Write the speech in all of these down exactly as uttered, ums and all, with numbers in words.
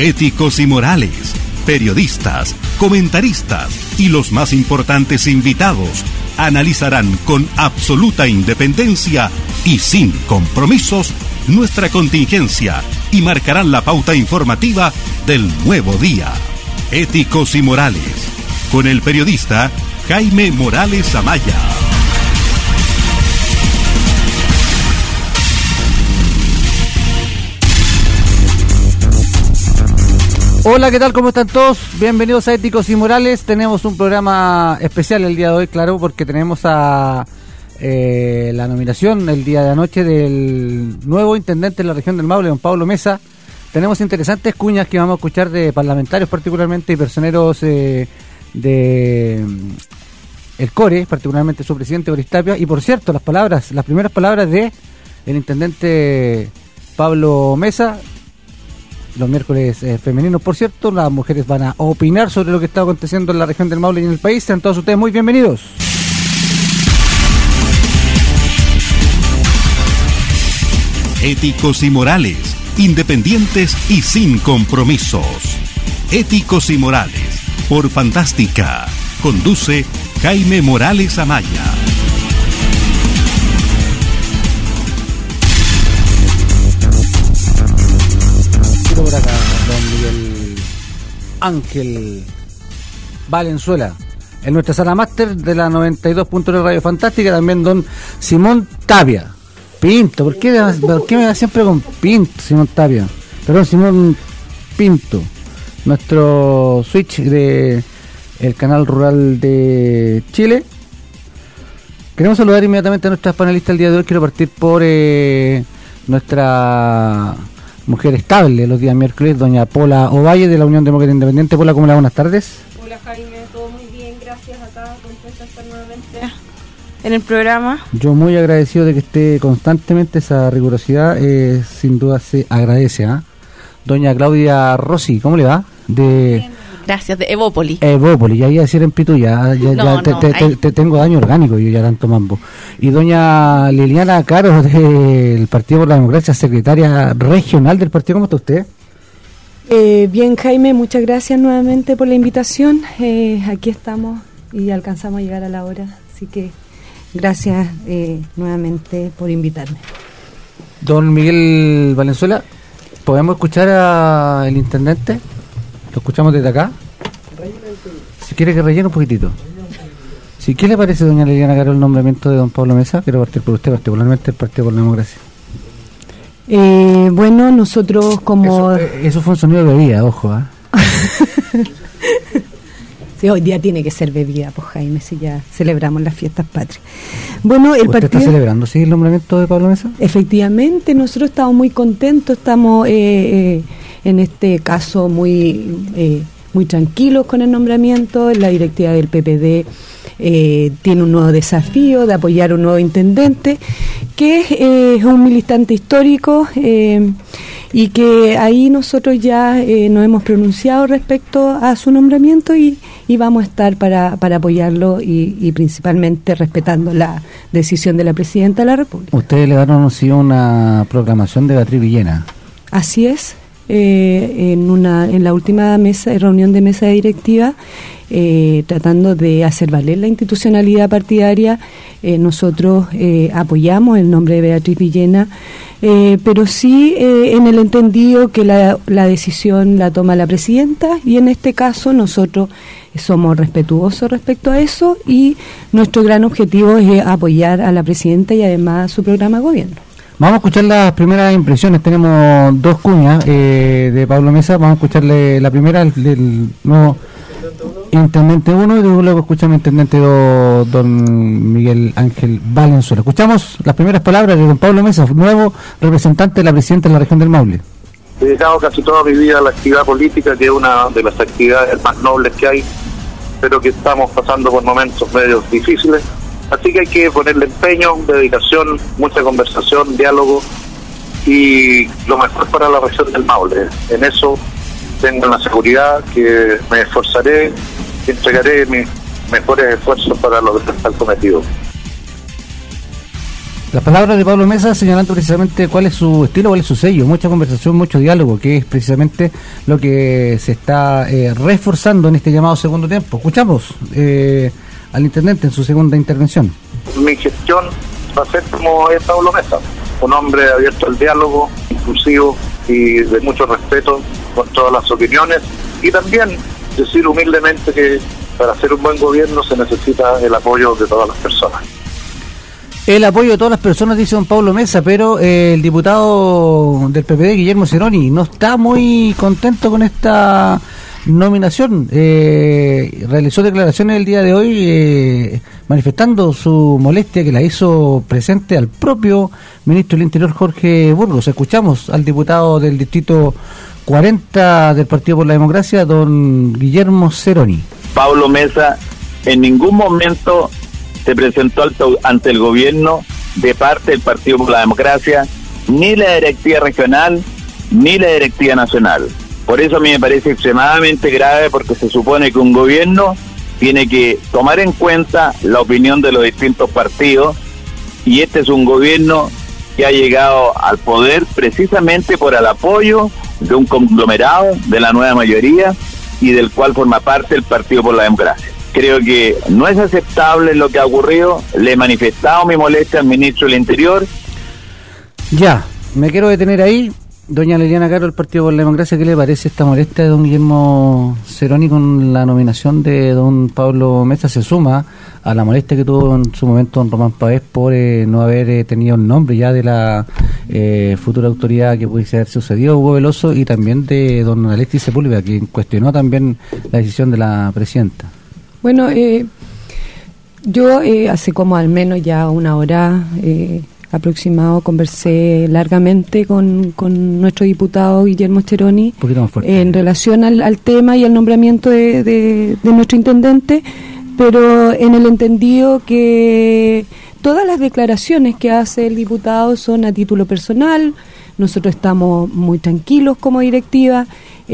éticos y morales, periodistas, comentaristas y los más importantes invitados analizarán con absoluta independencia y sin compromisos nuestra contingencia y marcarán la pauta informativa del nuevo día. Éticos y morales, con el periodista Jaime Morales Amaya. Hola, ¿qué tal? ¿Cómo están todos? Bienvenidos a Éticos y Morales. Tenemos un programa especial el día de hoy, claro, porque tenemos a eh, la nominación el día de anoche del nuevo intendente de la región del Maule, don Pablo Mesa. Tenemos interesantes cuñas que vamos a escuchar de parlamentarios particularmente y personeros eh, de el Core, particularmente su presidente Boris Tapia. Y por cierto, las palabras, las primeras palabras de el intendente Pablo Mesa. Los miércoles eh, femeninos, por cierto, las mujeres van a opinar sobre lo que está aconteciendo en la región del Maule y en el país. Sean todos ustedes muy bienvenidos. Éticos y morales, independientes y sin compromisos. Éticos y morales, por Fantástica. Conduce Jaime Morales Amaya. Por acá, don Miguel Ángel Valenzuela, en nuestra sala máster de la noventa y dos punto nueve Radio Fantástica, también don Simón Tapia. Pinto, ¿por qué, ¿por qué me da siempre con Pinto, Simón Tapia? Perdón, Simón Pinto, nuestro switch de el canal rural de Chile. Queremos saludar inmediatamente a nuestras panelistas el día de hoy. Quiero partir por eh, nuestra mujer estable los días miércoles, doña Pola Ovalle de la Unión Demócrata Independiente. Pola, ¿cómo le va? Buenas tardes. Hola Jaime, todo muy bien, gracias. Acá contenta de estar nuevamente en el programa. Yo muy agradecido de que esté constantemente, esa rigurosidad eh, sin duda se agradece. ¿eh? Doña Claudia Rossi, ¿cómo le va? De Gracias, de Evópoli. Evópoli, ya iba a decir en Pitu, ya, ya, no, ya te, no, te, te, te tengo daño orgánico, yo ya tanto mambo. Y doña Liliana Caro del Partido por la Democracia, secretaria regional del partido, ¿cómo está usted? Eh, bien, Jaime, muchas gracias nuevamente por la invitación. Eh, aquí estamos y alcanzamos a llegar a la hora, así que gracias eh, nuevamente por invitarme. Don Miguel Valenzuela, ¿podemos escuchar al intendente? ¿Lo escuchamos desde acá? Si quiere que rellene un poquitito. Si, ¿qué le parece, doña Liliana Caro, el nombramiento de don Pablo Mesa? Quiero partir por usted, particularmente el Partido por la Democracia. Eh, bueno, nosotros como... Eso, eh, eso fue un sonido de bebida, ojo. ¿eh? Sí, hoy día tiene que ser bebida, pues Jaime, si ya celebramos las fiestas patrias. Bueno, el ¿Usted partido... está celebrando, sí, el nombramiento de Pablo Mesa? Efectivamente, nosotros estamos muy contentos, estamos... Eh, eh, en este caso muy eh, muy tranquilos con el nombramiento. La directiva del P P D eh, tiene un nuevo desafío de apoyar a un nuevo intendente que eh, es un militante histórico eh, y que ahí nosotros ya eh, nos hemos pronunciado respecto a su nombramiento y, y vamos a estar para, para apoyarlo y, y principalmente respetando la decisión de la Presidenta de la República. Ustedes le dieron una proclamación de Beatriz Villena. Así es. Eh, en una en la última mesa reunión de mesa directiva, eh, tratando de hacer valer la institucionalidad partidaria, eh, nosotros eh, apoyamos el nombre de Beatriz Villena, eh, pero sí eh, en el entendido que la, la decisión la toma la presidenta y en este caso nosotros somos respetuosos respecto a eso y nuestro gran objetivo es apoyar a la presidenta y además su programa de gobierno. Vamos a escuchar las primeras impresiones. Tenemos dos cuñas eh, de Pablo Mesa. Vamos a escucharle la primera del nuevo intendente uno y luego escuchamos intendente dos, don Miguel Ángel Valenzuela. Escuchamos las primeras palabras de don Pablo Mesa, nuevo representante de la presidenta de la región del Maule. He dedicado casi toda mi vida a la actividad política, que es una de las actividades más nobles que hay, pero que estamos pasando por momentos medios difíciles. Así que hay que ponerle empeño, dedicación, mucha conversación, diálogo y lo mejor para la región del Maule. En eso tengo la seguridad que me esforzaré y entregaré mis mejores esfuerzos para lograr tal cometido. Las palabras de Pablo Mesa señalando precisamente cuál es su estilo, cuál es su sello, mucha conversación, mucho diálogo, que es precisamente lo que se está eh, reforzando en este llamado segundo tiempo. Escuchamos eh, al intendente en su segunda intervención. Mi gestión va a ser como es Pablo Mesa, un hombre abierto al diálogo, inclusivo y de mucho respeto con todas las opiniones, y también decir humildemente que para hacer un buen gobierno se necesita el apoyo de todas las personas. El apoyo de todas las personas, dice don Pablo Mesa, pero eh, el diputado del P P D, Guillermo Ceroni, no está muy contento con esta nominación. Eh, realizó declaraciones el día de hoy eh, manifestando su molestia, que la hizo presente al propio ministro del Interior, Jorge Burgos. Escuchamos al diputado del distrito cuarenta del Partido por la Democracia, don Guillermo Ceroni. Pablo Mesa en ningún momento se presentó ante el gobierno de parte del Partido por la Democracia, ni la directiva regional, ni la directiva nacional. Por eso a mí me parece extremadamente grave, porque se supone que un gobierno tiene que tomar en cuenta la opinión de los distintos partidos, y este es un gobierno que ha llegado al poder precisamente por el apoyo de un conglomerado de la nueva mayoría y del cual forma parte el Partido por la Democracia. Creo que no es aceptable lo que ha ocurrido. Le he manifestado mi molestia al ministro del Interior. Ya, me quiero detener ahí. Doña Liliana Caro, del Partido por la Democracia, ¿qué le parece esta molestia de don Guillermo Ceroni con la nominación de don Pablo Mesa? Se suma a la molestia que tuvo en su momento don Román Pavés por eh, no haber eh, tenido el nombre ya de la eh, futura autoridad que pudiese haber sucedido, Hugo Veloso, y también de don Alexis Sepúlveda, quien cuestionó también la decisión de la presidenta. Bueno, eh, yo eh, hace como al menos ya una hora eh, aproximado conversé largamente con, con nuestro diputado Guillermo Ceroni en relación al, al tema y al nombramiento de, de, de nuestro intendente, pero en el entendido que todas las declaraciones que hace el diputado son a título personal. Nosotros estamos muy tranquilos como directiva.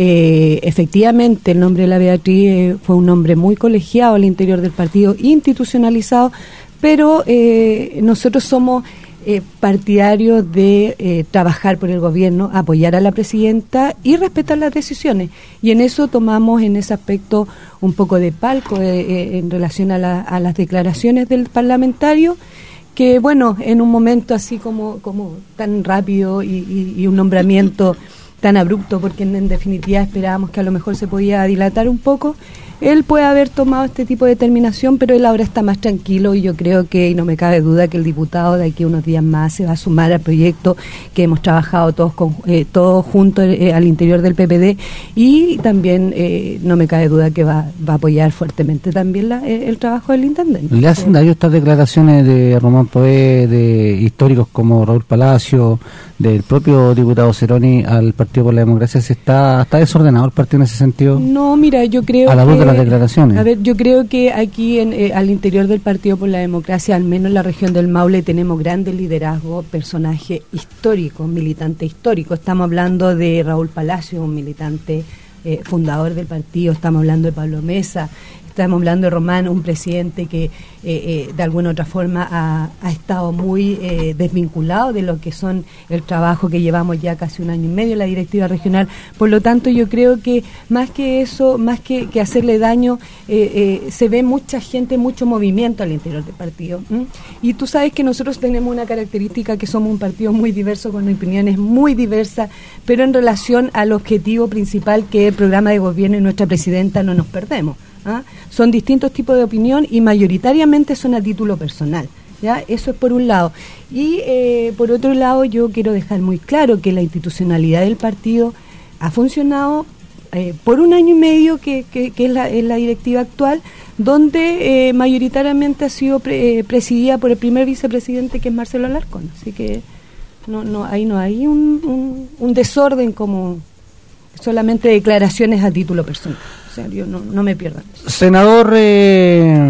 Eh, efectivamente, el nombre de la Beatriz eh, fue un nombre muy colegiado al interior del partido, institucionalizado, pero eh, nosotros somos eh, partidarios de eh, trabajar por el gobierno, apoyar a la presidenta y respetar las decisiones. Y en eso tomamos en ese aspecto un poco de palco eh, eh, en relación a, la, a las declaraciones del parlamentario, que bueno, en un momento así como, como tan rápido y, y, y un nombramiento tan abrupto, porque en, en definitiva esperábamos que a lo mejor se podía dilatar un poco, él puede haber tomado este tipo de determinación, pero él ahora está más tranquilo, y yo creo que, y no me cabe duda, que el diputado de aquí a unos días más se va a sumar al proyecto que hemos trabajado todos con, eh, todos juntos eh, al interior del P P D, y también eh, no me cabe duda que va, va a apoyar fuertemente también la, el, el trabajo del intendente. ¿Le hacen daño estas declaraciones de Román Pavés, de históricos como Raúl Palacio, del propio diputado Ceroni al Partido por la Democracia? ¿Se está, está desordenado el partido en ese sentido? No, mira, yo creo a la luz que, de las declaraciones. A ver, yo creo que aquí en, eh, al interior del Partido por la Democracia, al menos en la región del Maule, tenemos grandes liderazgos, personajes históricos, militantes históricos. Estamos hablando de Raúl Palacio, un militante eh, fundador del partido. Estamos hablando de Pablo Mesa. Estamos hablando de Román, un presidente que eh, eh, de alguna u otra forma ha, ha estado muy eh, desvinculado de lo que son el trabajo que llevamos ya casi un año y medio en la directiva regional. Por lo tanto, yo creo que más que eso, más que, que hacerle daño, eh, eh, se ve mucha gente, mucho movimiento al interior del partido. ¿Mm? Y tú sabes que nosotros tenemos una característica, que somos un partido muy diverso, con opiniones muy diversas, pero en relación al objetivo principal, que es el programa de gobierno y nuestra presidenta, no nos perdemos. ¿Ah? Son distintos tipos de opinión y mayoritariamente son a título personal, ¿ya? Eso es por un lado. Y eh, por otro lado, yo quiero dejar muy claro que la institucionalidad del partido ha funcionado eh, por un año y medio, que, que, que es, la, es la directiva actual, donde eh, mayoritariamente ha sido pre, eh, presidida por el primer vicepresidente, que es Marcelo Alarcón. Así que no, no, ahí no hay un, un, un desorden como solamente declaraciones a título personal. Yo no, no me pierdan. Senador eh,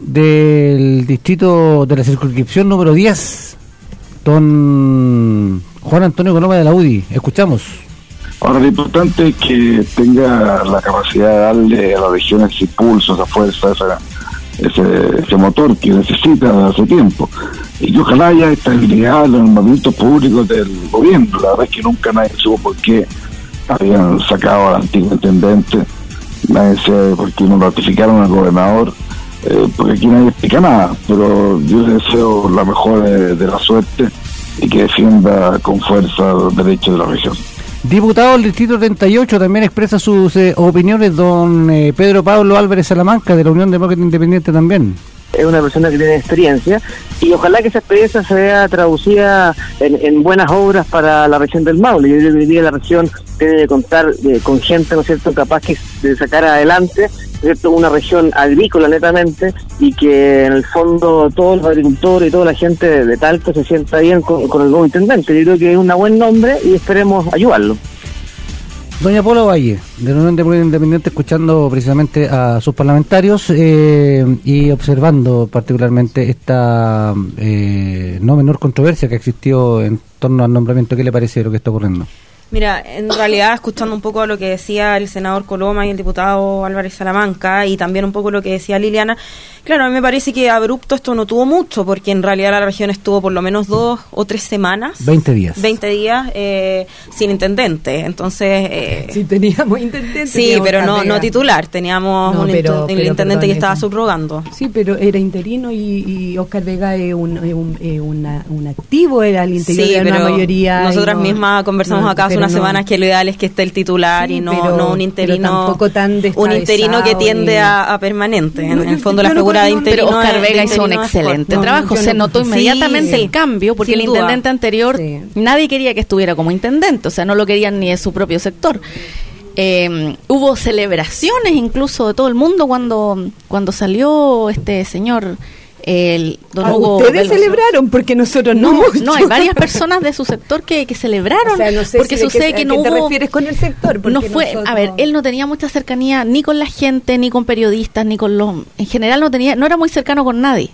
del distrito de la circunscripción número diez, don Juan Antonio Coloma de la U D I, escuchamos. Ahora, lo importante es que tenga la capacidad de darle a la región ese impulso, esa fuerza, esa, ese, ese motor que necesita hace tiempo. y ojalá haya estabilidad en los nombramientos públicos del gobierno. La verdad es que nunca nadie supo por qué habían sacado al antiguo intendente, nadie sabe por qué no ratificaron al gobernador, eh, porque aquí nadie explica nada, pero yo les deseo la mejor de, de la suerte y que defienda con fuerza los derechos de la región. Diputado del Distrito treinta y ocho también expresa sus eh, opiniones don eh, Pedro Pablo Álvarez Salamanca, de la Unión Demócrata Independiente también. Es una persona que tiene experiencia y ojalá que esa experiencia se vea traducida en, en buenas obras para la región del Maule. Yo creo que hoy día la región tiene que contar eh, con gente, ¿no es cierto?, capaz que de sacar adelante, ¿no es cierto?, una región agrícola netamente, y que en el fondo todos los agricultores y toda la gente de, de Talca se sienta bien con, con el nuevo intendente. Yo creo que es un buen nombre y esperemos ayudarlo. Doña Paula Valle, de la Unión Demócrata Independiente, escuchando precisamente a sus parlamentarios eh, y observando particularmente esta eh, no menor controversia que existió en torno al nombramiento. ¿Qué le parece lo que está ocurriendo? Mira, en realidad, escuchando un poco a lo que decía el senador Coloma y el diputado Álvarez Salamanca, y también un poco lo que decía Liliana, claro, a mí me parece que abrupto esto no tuvo mucho, porque en realidad la región estuvo por lo menos dos o tres semanas. veinte días. veinte días eh, sin intendente, entonces... Eh, sí, teníamos intendente. Sí, teníamos pero no, no titular, teníamos no, un pero, el pero, intendente perdón, que estaba eso. subrogando. Sí, pero era interino y, y Oscar Vega es un, es un, es una, un activo, era al interior Sí, de pero una mayoría. nosotras no, mismas conversamos no, acá hace pero unas no. semanas que lo ideal es que esté el titular Sí, y no, pero- no un pero interino tampoco tan un interino que descabezado tiende ni- a, a permanente. En No, el yo- fondo yo la no figura de conozco- interino Pero Oscar es- Vega de hizo un interino es excelente fuerte. trabajo, yo se no- notó sí, inmediatamente sí, el cambio, porque sin el duda. intendente anterior, Sí. nadie quería que estuviera como intendente, o sea, no lo querían ni de su propio sector. Eh, hubo celebraciones incluso de todo el mundo cuando, cuando salió este señor, el don Ah, Hugo ustedes Veloso. celebraron porque nosotros no. No, mucho. no, hay varias personas de su sector que, que celebraron, O sea, no sé porque si de sucede qué- que a no qué te hubo... refieres con el sector, porque No fue, nosotros- a ver, él no tenía mucha cercanía ni con la gente, ni con periodistas, ni con los... En general no tenía, no era muy cercano con nadie.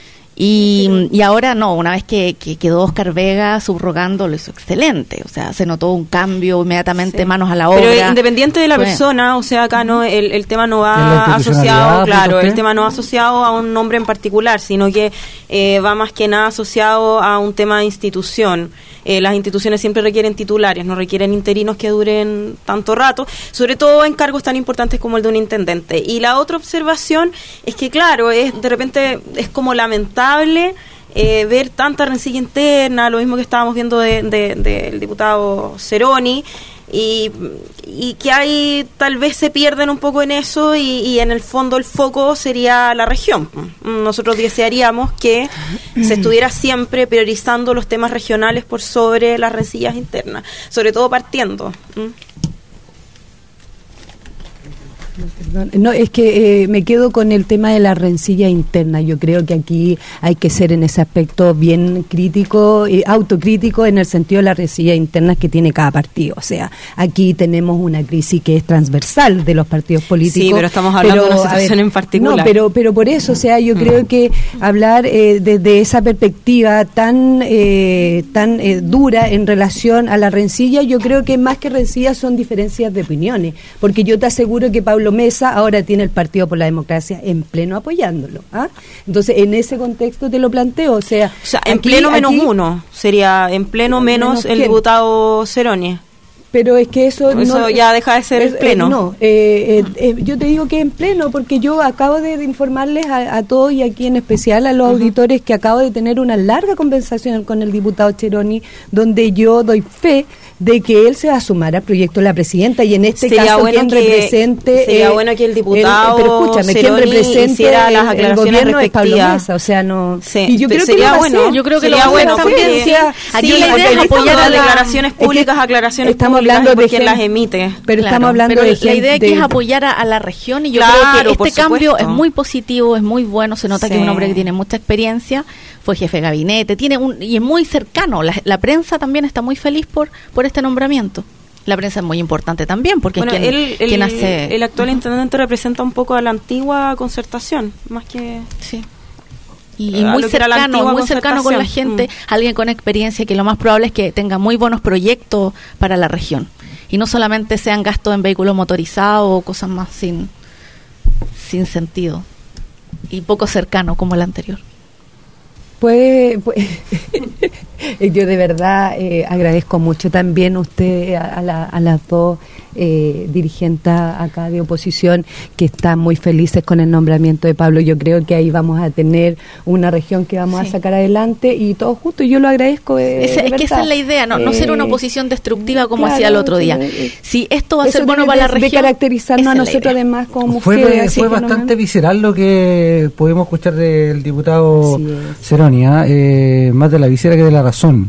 Y, y ahora no, una vez que, que quedó Oscar Vega subrogando, lo hizo excelente. O sea, se notó un cambio inmediatamente, Sí. manos a la obra. Pero independiente de la Fue- persona, o sea, acá no el, el tema no ¿En la va institucionalidad, asociado, apunta claro, usted? el tema no va asociado a un nombre en particular, sino que eh, va más que nada asociado a un tema de institución. Eh, las instituciones siempre requieren titulares, no requieren interinos que duren tanto rato, sobre todo en cargos tan importantes como el de un intendente. Y la otra observación es que, claro, es de repente es como lamentable eh, ver tanta rencilla interna, lo mismo que estábamos viendo de, de, del diputado Ceroni, y, y que hay, tal vez se pierden un poco en eso, y, y en el fondo el foco sería la región. Nosotros desearíamos que se estuviera siempre priorizando los temas regionales por sobre las rencillas internas, sobre todo partiendo. ¿Mm? Perdón. No, es que eh, me quedo con el tema de la rencilla interna. Yo creo que aquí hay que ser en ese aspecto bien crítico, eh, autocrítico, en el sentido de las rencillas internas que tiene cada partido. O sea, aquí tenemos una crisis que es transversal de los partidos políticos. Sí, pero estamos hablando de una a situación en particular. No, pero, pero por eso, o sea, yo Mm. creo que hablar eh, desde esa perspectiva tan, eh, tan eh, dura en relación a la rencilla, yo creo que más que rencillas son diferencias de opiniones. Porque yo te aseguro que Pablo Mesa ahora tiene el Partido por la Democracia en pleno apoyándolo. ¿Ah? Entonces, en ese contexto te lo planteo. O sea, O sea, en aquí- pleno menos aquí- uno, sería en pleno menos, ¿Menos el quién? diputado Ceroni. Pero es que eso... Eso no, ya deja de ser es- el pleno. eh, no, eh, eh, eh, yo te digo que en pleno, porque yo acabo de informarles a, a todos, y aquí en especial a los Ujú. auditores, que acabo de tener una larga conversación con el diputado Ceroni, donde yo doy fe de que él se va a sumar al proyecto de la presidenta, y en este Sería caso bueno quien que- represente... sería eh, bueno que el el- diputado pero escúchame, quien Ceroni represente hiciera las el- el, aclaraciones gobierno es Pablo respectivas. Mesa, o sea, no... Sí, y yo te- creo que sería lo va a bueno. hacer. Yo creo que lo Sería va a hacer bueno también, porque- sí. Aquí sí, la idea porque es estamos apoyar a hablando de la- declaraciones es que públicas, aclaraciones estamos públicas, hablando es por de quien gente- las emite. Pero Claro, estamos hablando pero de la gente idea aquí de- es apoyar a, a la región, y yo Claro, creo que por este cambio supuesto. es muy positivo, es muy bueno, se nota que es un Sí. hombre que tiene mucha experiencia, fue jefe de gabinete, tiene un y es muy cercano. La, la prensa también está muy feliz por por este nombramiento. La prensa es muy importante también, porque Bueno, es quien, él- el, quien hace... el actual intendente representa un poco a la antigua Concertación, más que... Sí. Y, A y muy lo que era la cercano, antigua muy cercano con la Concertación. gente, alguien con experiencia, que lo más probable es que tenga muy buenos proyectos para la región. Y no solamente sean gastos en vehículos motorizados o cosas más sin, sin sentido. Y poco cercano como el anterior. Pues, pues yo de verdad eh, agradezco mucho también a usted, a, a, la, a las dos eh, dirigentes acá de oposición que están muy felices con el nombramiento de Pablo. Yo creo que ahí vamos a tener una región que vamos sí. a sacar adelante y todos juntos. Yo lo agradezco. Eh, es, es que esa es la idea, no, no eh, ser una oposición destructiva como claro, hacía el otro día. Si esto va a ser bueno para la región, de caracterizarnos a nosotros además como fue, mujeres. Fue bastante visceral lo que pudimos escuchar del diputado Ceroni, ¿eh? más de la visera que de la razón.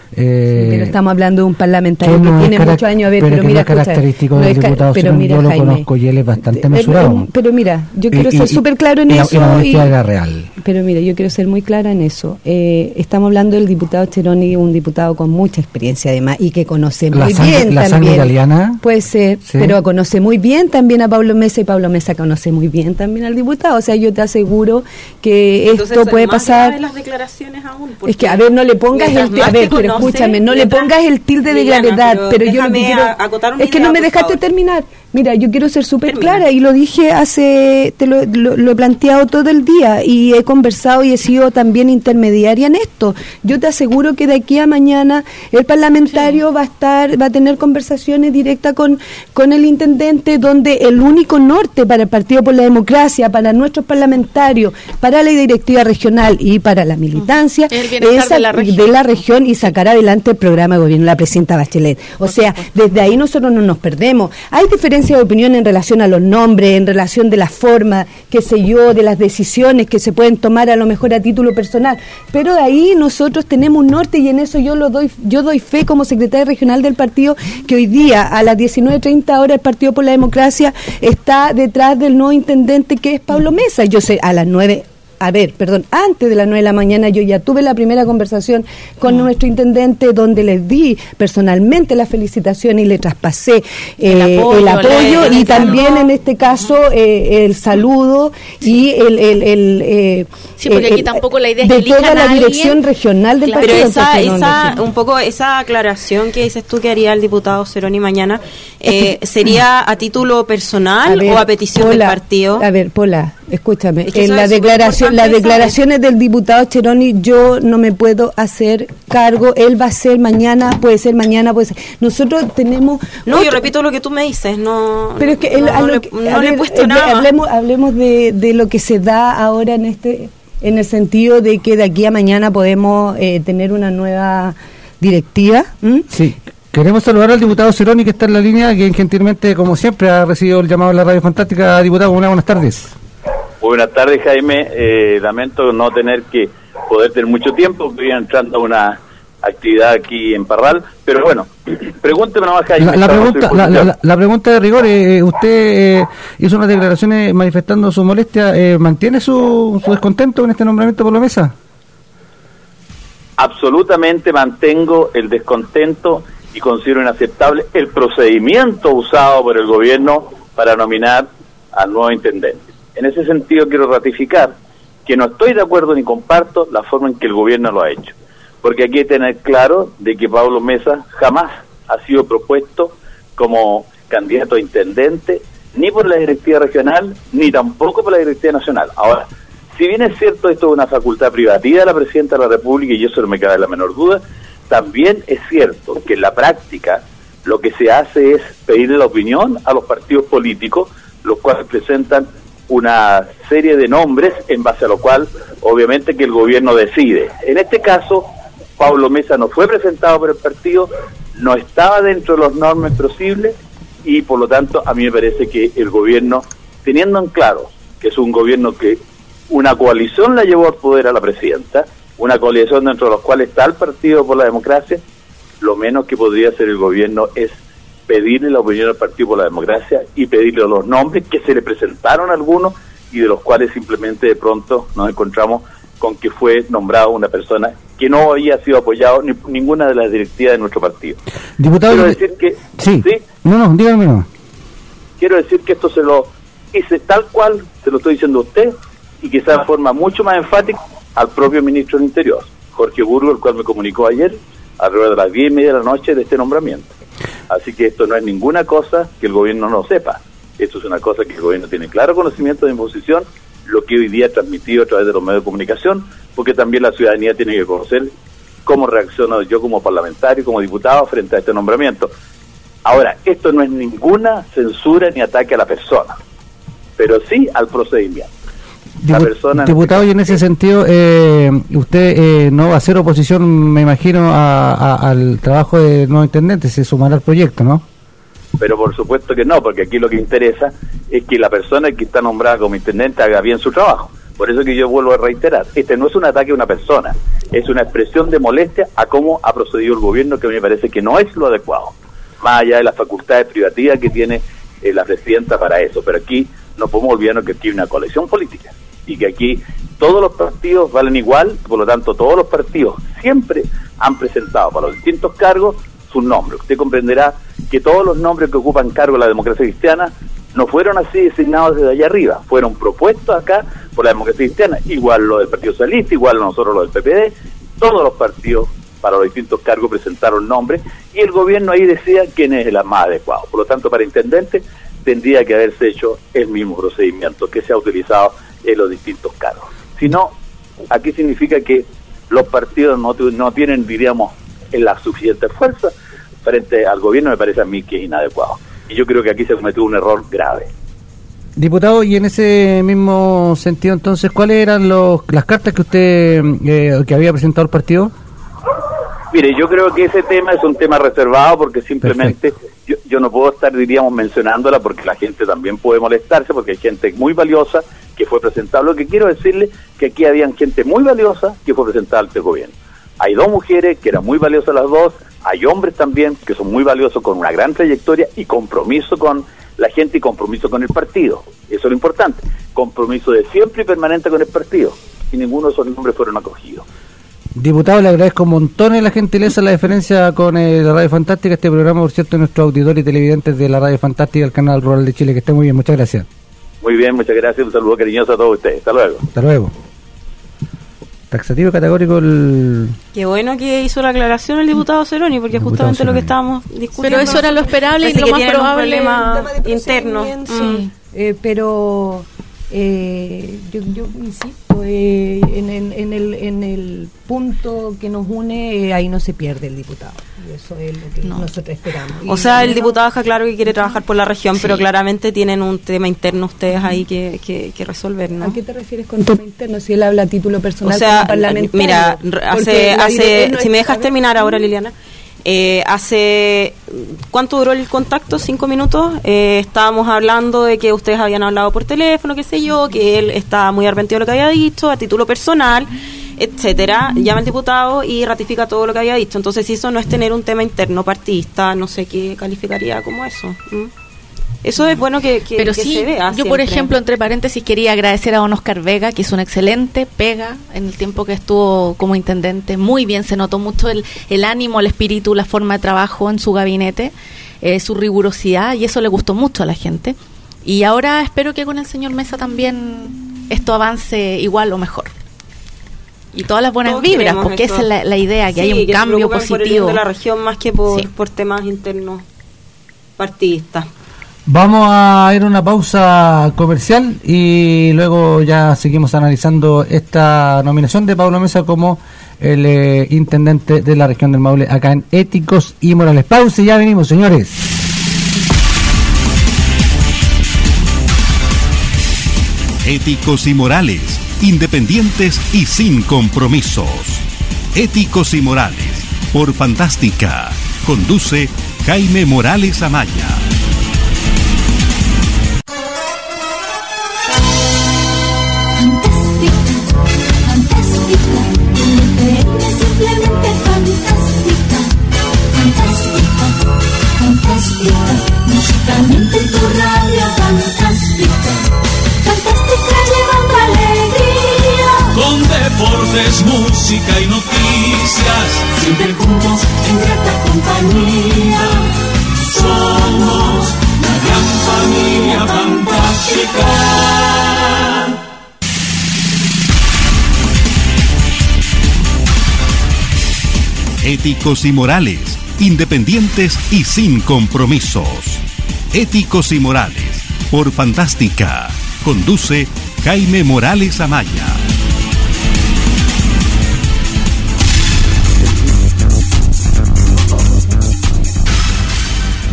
Eh, sí, pero estamos hablando de un parlamentario que, no que tiene muchos años a ver, pero, pero mira, es característico no del es diputado pero mira, yo lo Jaime, conozco y él es bastante pero, mesurado. Pero, pero mira, yo quiero y, ser súper claro en y, eso. Y la honestidad era real. Pero mira, yo quiero ser muy clara en eso. Eh, estamos hablando del diputado Ceroni, un diputado con mucha experiencia además y que conoce muy la sang- bien la también. Italiana. Puede ser, sí. pero conoce muy bien también a Pablo Mesa y Pablo Mesa conoce muy bien también al diputado. O sea, yo te aseguro que entonces, esto puede pasar. De las declaraciones aún, es que a ver, no le pongas el t- a ver, pero escúchame, no le pongas el tilde de Liliana, gravedad, pero, pero yo lo que quiero a, es que no me dejaste terminar. Mira, yo quiero ser súper clara y lo dije hace, te lo, lo, lo he planteado todo el día y he conversado y he sido también intermediaria en esto. Yo te aseguro que de aquí a mañana el parlamentario sí. va a estar, va a tener conversaciones directas con, con el intendente, donde el único norte para el Partido por la Democracia, para nuestros parlamentarios, para la directiva regional y para la militancia es de la, de la región y sacar adelante el programa de gobierno de la presidenta Bachelet. O por sea, supuesto. Desde ahí nosotros no nos perdemos. Hay diferencias de opinión en relación a los nombres, en relación de la forma, qué sé yo, de las decisiones que se pueden tomar a lo mejor a título personal, pero de ahí nosotros tenemos un norte y en eso yo lo doy, yo doy fe como secretaria regional del partido que hoy día a las diecinueve treinta horas el Partido por la Democracia está detrás del nuevo intendente que es Pablo Mesa. Yo sé, a las nueve A ver, perdón, antes de las nueve de la mañana yo ya tuve la primera conversación con no. nuestro intendente donde le di personalmente la felicitación y le traspasé eh, el apoyo, el apoyo y también saludo. En este caso eh, el saludo sí. y el... el, el eh, sí, porque eh, aquí tampoco la idea es de que toda la alguien, dirección regional del claro, partido. Pero esa, esa un poco esa aclaración que dices tú que haría el diputado Ceroni mañana, eh, ¿sería a título personal a ver, o a petición Pola, del partido? A ver, Pola, escúchame, es que en la declaración las declaraciones del diputado Ceroni yo no me puedo hacer cargo, él va a ser mañana, puede ser mañana, puede ser. Nosotros tenemos... No, otro, yo repito lo que tú me dices, no... Pero es que él, no, no, le, le, no ver, le he puesto eh, nada. Hablemos, hablemos de, de lo que se da ahora en este, en el sentido de que de aquí a mañana podemos eh, tener una nueva directiva. ¿Mm? Sí. Queremos saludar al diputado Ceroni que está en la línea, quien gentilmente, como siempre, ha recibido el llamado de la Radio Fantástica. Diputado, buenas, buenas tardes. Buenas tardes, Jaime. Eh, lamento no tener que poder tener mucho tiempo, porque voy entrando a una actividad aquí en Parral, pero bueno, pregúnteme nomás, Jaime. La, la, pregunta, la, la, la pregunta de rigor, eh, usted eh, hizo unas declaraciones manifestando su molestia, eh, ¿mantiene su, su descontento con este nombramiento por la mesa? Absolutamente mantengo el descontento y considero inaceptable el procedimiento usado por el gobierno para nominar al nuevo intendente. En ese sentido quiero ratificar que no estoy de acuerdo ni comparto la forma en que el gobierno lo ha hecho, porque aquí hay que tener claro de que Pablo Mesa jamás ha sido propuesto como candidato a intendente, ni por la directiva regional, ni tampoco por la directiva nacional. Ahora, si bien es cierto esto es una facultad privativa de la Presidenta de la República, y eso no me cabe la menor duda, también es cierto que en la práctica lo que se hace es pedirle la opinión a los partidos políticos, los cuales presentan una serie de nombres en base a lo cual obviamente que el gobierno decide. En este caso, Pablo Mesa no fue presentado por el partido, no estaba dentro de los normas posibles y por lo tanto a mí me parece que el gobierno, teniendo en claro que es un gobierno que una coalición la llevó al poder a la presidenta, una coalición dentro de los cuales está el Partido por la Democracia, lo menos que podría hacer el gobierno es pedirle la opinión al Partido por la Democracia y pedirle los nombres que se le presentaron a algunos y de los cuales simplemente de pronto nos encontramos con que fue nombrado una persona que no había sido apoyado ni ninguna de las directivas de nuestro partido. Diputado, quiero decir que sí, ¿sí? no, no, dígame no. Quiero decir que esto se lo hice tal cual, se lo estoy diciendo a usted, y quizás de forma mucho más enfática al propio ministro del Interior, Jorge Burgo, el cual me comunicó ayer alrededor de las diez y media de la noche de este nombramiento. Así que esto no es ninguna cosa que el gobierno no sepa. Esto es una cosa que el gobierno tiene claro conocimiento de imposición, lo que hoy día ha transmitido a través de los medios de comunicación. porque también la ciudadanía tiene que conocer cómo reacciono yo como parlamentario, como diputado, frente a este nombramiento. Ahora, esto no es ninguna censura ni ataque a la persona, pero sí al procedimiento. La Dipu- persona diputado, y en ese sentido, eh, usted eh, no va a hacer oposición, me imagino, a, a- al trabajo de nuevo intendente, se sumará al proyecto, ¿no? Pero por supuesto que no, porque aquí lo que interesa es que la persona que está nombrada como intendente haga bien su trabajo. Por eso que yo vuelvo a reiterar, este no es un ataque a una persona, es una expresión de molestia a cómo ha procedido el gobierno, que me parece que no es lo adecuado, más allá de las facultades privativas que tiene eh, la presidenta para eso. Pero aquí no podemos olvidarnos que aquí hay una coalición política y que aquí todos los partidos valen igual, por lo tanto todos los partidos siempre han presentado para los distintos cargos sus nombres. Usted comprenderá que todos los nombres que ocupan cargo en la democracia cristiana no fueron así designados desde allá arriba, fueron propuestos acá por la democracia cristiana, igual lo del Partido Socialista, igual nosotros lo del P P D, todos los partidos para los distintos cargos presentaron nombres y el gobierno ahí decía quién es el más adecuado. Por lo tanto, para intendente tendría que haberse hecho el mismo procedimiento que se ha utilizado en los distintos cargos. Si no, aquí significa que los partidos no, no tienen, diríamos, la suficiente fuerza frente al gobierno. Me parece a mí que es inadecuado. Y yo creo que aquí se cometió un error grave. Diputado, y en ese mismo sentido, entonces, ¿cuáles eran los, las cartas que usted eh, que había presentado el partido? Mire, yo creo que ese tema es un tema reservado porque simplemente yo, yo no puedo estar, diríamos, mencionándola porque la gente también puede molestarse, porque hay gente muy valiosa que fue presentada. Lo que quiero decirle que aquí habían gente muy valiosa que fue presentada al gobierno. Hay dos mujeres que eran muy valiosas las dos, hay hombres también que son muy valiosos con una gran trayectoria y compromiso con la gente y compromiso con el partido. Eso es lo importante, compromiso de siempre y permanente con el partido. Y ninguno de esos nombres fueron acogidos. Diputado, le agradezco montones la gentileza, la diferencia con eh, la Radio Fantástica, este programa, por cierto, de nuestros auditores y televidentes de la Radio Fantástica, el canal Rural de Chile, que esté muy bien, muchas gracias. Muy bien, muchas gracias, un saludo cariñoso a todos ustedes, hasta luego. Hasta luego. Taxativo y categórico el... Qué bueno que hizo la aclaración el diputado Ceroni, porque Diputado justamente Ceroni. Lo que estábamos discutiendo. Pero eso era lo esperable y Parece lo que más tienen un probable. problema tema de interno. procedimiento, Mm. sí. Eh, pero eh, yo, yo insisto, eh, en, el, en, el, en el punto que nos une, eh, ahí no se pierde el diputado. Y eso es lo que No. nosotros esperamos. O Y sea, el no- diputado deja claro que quiere trabajar por la región, Sí. pero claramente tienen un tema interno ustedes ahí que, que, que resolver, ¿no? ¿A qué te refieres con tema interno? Si él habla a título O personal sea, como parlamentario. mira, r- Porque hace, la hace directriz no si es me dejas saber- terminar ahora, Liliana, eh, hace, ¿cuánto duró el contacto? ¿Cinco minutos? Eh, estábamos hablando de que ustedes habían hablado por teléfono, qué sé yo, que él estaba muy arrepentido de lo que había dicho, a título personal, etcétera. Llama al diputado y ratifica todo lo que había dicho. Entonces, si eso no es tener un tema interno partidista, no sé qué calificaría como eso. ¿Mm? Eso es bueno que, que, Pero que sí, se vea yo por siempre. ejemplo, entre paréntesis, quería agradecer a don Oscar Vega, que hizo una excelente pega en el tiempo que estuvo como intendente. Muy bien, se notó mucho el, el ánimo, el espíritu, la forma de trabajo en su gabinete, eh, su rigurosidad, y eso le gustó mucho a la gente. Y ahora espero que con el señor Mesa también esto avance igual o mejor. Y todas las buenas Todos vibras, queremos porque eso. esa es la, la idea, que Sí, haya un se cambio preocupen por el bien positivo. de la región más que por, Sí. por temas internos partidistas. Vamos a ir a una pausa comercial y luego ya seguimos analizando esta nominación de Pablo Mesa como el eh, intendente de la región del Maule acá en Éticos y Morales. Pausa y ya venimos, señores. Éticos y Morales, independientes y sin compromisos. Éticos y Morales, por Fantástica. Conduce Jaime Morales Amaya. Fantástica, fantástica, simplemente fantástica, fantástica, fantástica, musicalmente en tu radio fantástica, fantástica llevando alegría, con deportes, música y noticias, siempre juntos en grata compañía, somos la gran familia fantástica. Éticos y Morales, independientes y sin compromisos. Éticos y Morales, por Fantástica. Conduce Jaime Morales Amaya.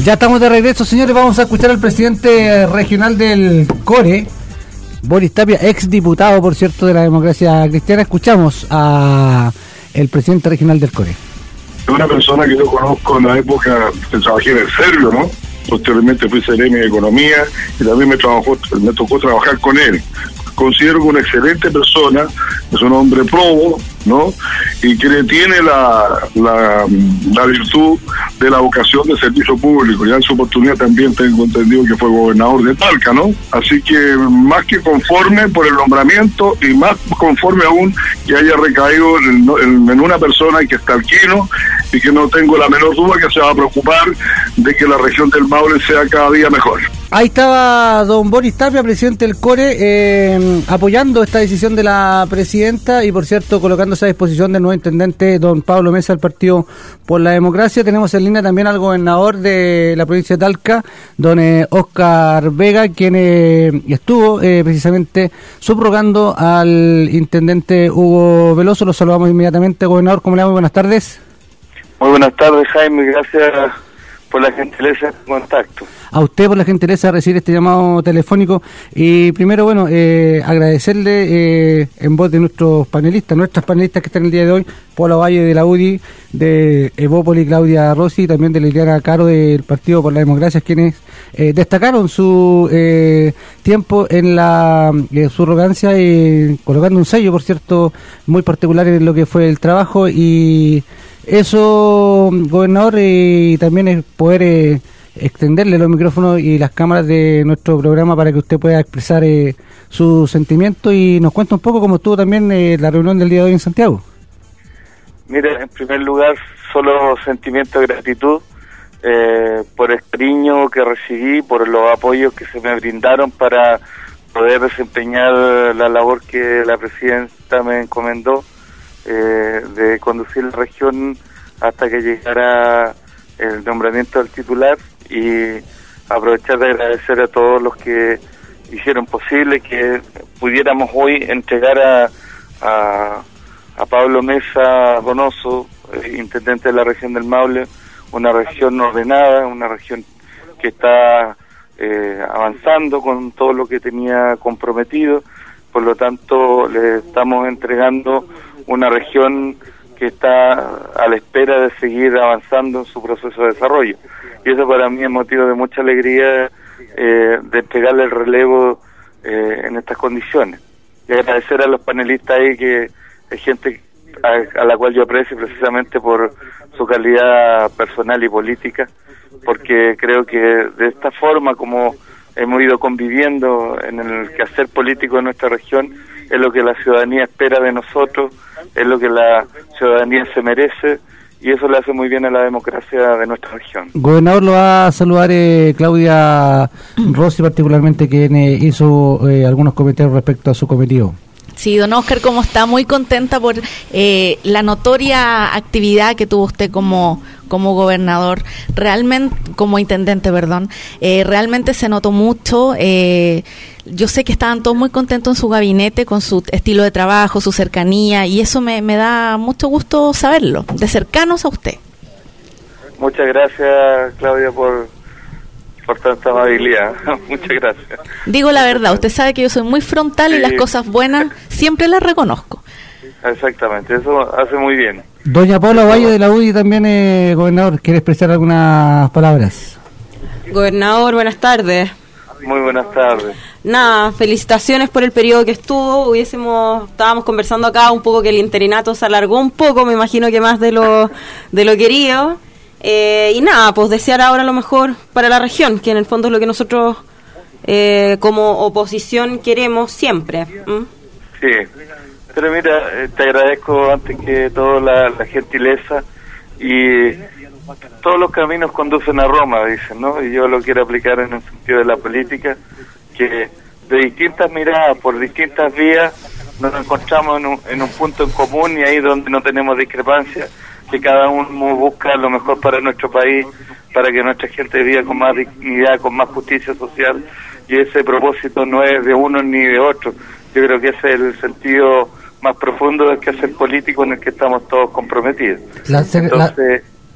Ya estamos de regreso, señores. Vamos a escuchar al presidente regional del Core, Boris Tapia, ex diputado, por cierto, de la Democracia Cristiana. Escuchamos a el presidente regional del Core. Es una persona que yo conozco en la época que trabajé en el Servio, ¿no? Posteriormente fui seremi de Economía y también me trabajó, me tocó trabajar con él. Considero que una excelente persona, es un hombre probo, ¿no? Y que tiene la, la, la virtud de la vocación de servicio público. Ya en su oportunidad también tengo entendido que fue gobernador de Talca, ¿no? Así que más que conforme por el nombramiento y más conforme aún que haya recaído en, en, en una persona que es talquino y que no tengo la menor duda que se va a preocupar de que la región del Maule sea cada día mejor. Ahí estaba don Boris Tapia, presidente del Core, eh, apoyando esta decisión de la presidenta y, por cierto, colocándose a disposición del nuevo intendente, don Pablo Mesa, del Partido por la Democracia. Tenemos en línea también al gobernador de la provincia de Talca, don eh, Óscar Vega, quien eh, estuvo eh, precisamente subrogando al intendente Hugo Veloso. Lo saludamos inmediatamente. Gobernador, ¿cómo le va? Muy buenas tardes. Muy buenas tardes, Jaime, gracias por la gentileza de contacto. A usted por la gentileza de recibir este llamado telefónico y primero, bueno, eh, agradecerle eh, en voz de nuestros panelistas, nuestras panelistas que están el día de hoy, Paula Valle de la U D I, de Evópoli, Claudia Rossi, y también de Liliana Caro del Partido por la Democracia, quienes eh, destacaron su eh, tiempo en la eh, su arrogancia y colocando un sello, por cierto, muy particular en lo que fue el trabajo. Y eso, gobernador, y también es poder eh, extenderle los micrófonos y las cámaras de nuestro programa para que usted pueda expresar eh, su sentimiento y nos cuente un poco cómo estuvo también eh, la reunión del día de hoy en Santiago. Mira, en primer lugar, solo sentimiento de gratitud eh, por el cariño que recibí, por los apoyos que se me brindaron para poder desempeñar la labor que la presidenta me encomendó, eh, de conducir la región hasta que llegara el nombramiento del titular, y aprovechar de agradecer a todos los que hicieron posible que pudiéramos hoy entregar a, a, a Pablo Mesa Donoso, eh, intendente de la región del Maule, una región ordenada, una región que está eh, avanzando con todo lo que tenía comprometido. Por lo tanto, le estamos entregando una región que está a la espera de seguir avanzando en su proceso de desarrollo. Y eso para mí es motivo de mucha alegría, eh, de entregarle el relevo eh, en estas condiciones. Y agradecer a los panelistas ahí, que es gente a, a la cual yo aprecio precisamente por su calidad personal y política, porque creo que de esta forma, como hemos ido conviviendo en el quehacer político de nuestra región, es lo que la ciudadanía espera de nosotros, es lo que la ciudadanía se merece, y eso le hace muy bien a la democracia de nuestra región. Gobernador, lo va a saludar eh, Claudia Rossi, particularmente, quien eh, hizo eh, algunos comentarios respecto a su cometido. Sí, don Óscar, ¿cómo está? Muy contenta por eh, la notoria actividad que tuvo usted como como gobernador, realmente, como intendente, perdón, eh, realmente se notó mucho. Eh, yo sé que estaban todos muy contentos en su gabinete con su estilo de trabajo, su cercanía, y eso me, me da mucho gusto saberlo, de cercanos a usted. Muchas gracias, Claudia, por por tanta amabilidad. Muchas gracias. Digo la verdad, usted sabe que yo soy muy frontal, sí, y las cosas buenas siempre las reconozco. Exactamente, eso hace muy bien. Doña Paula Valle de la U D I también, eh, gobernador, ¿quiere expresar algunas palabras? Gobernador, buenas tardes. Muy buenas tardes. Nada, felicitaciones por el periodo que estuvo. Hubiésemos, estábamos conversando acá un poco que el interinato se alargó un poco, me imagino que más de lo de lo querido. Eh, y nada, pues desear ahora lo mejor para la región, que en el fondo es lo que nosotros eh, como oposición queremos siempre. ¿Mm? Sí, pero mira, eh, te agradezco antes que todo la, la gentileza, y todos los caminos conducen a Roma, dicen, ¿no? Y yo lo quiero aplicar en el sentido de la política, que de distintas miradas, por distintas vías, nos encontramos en un, en un punto en común, y ahí donde no tenemos discrepancias, que cada uno busca lo mejor para nuestro país, para que nuestra gente viva con más dignidad, con más justicia social, y ese propósito no es de uno ni de otro. Yo creo que ese es el sentido más profundo del quehacer político en el que estamos todos comprometidos. La, Entonces,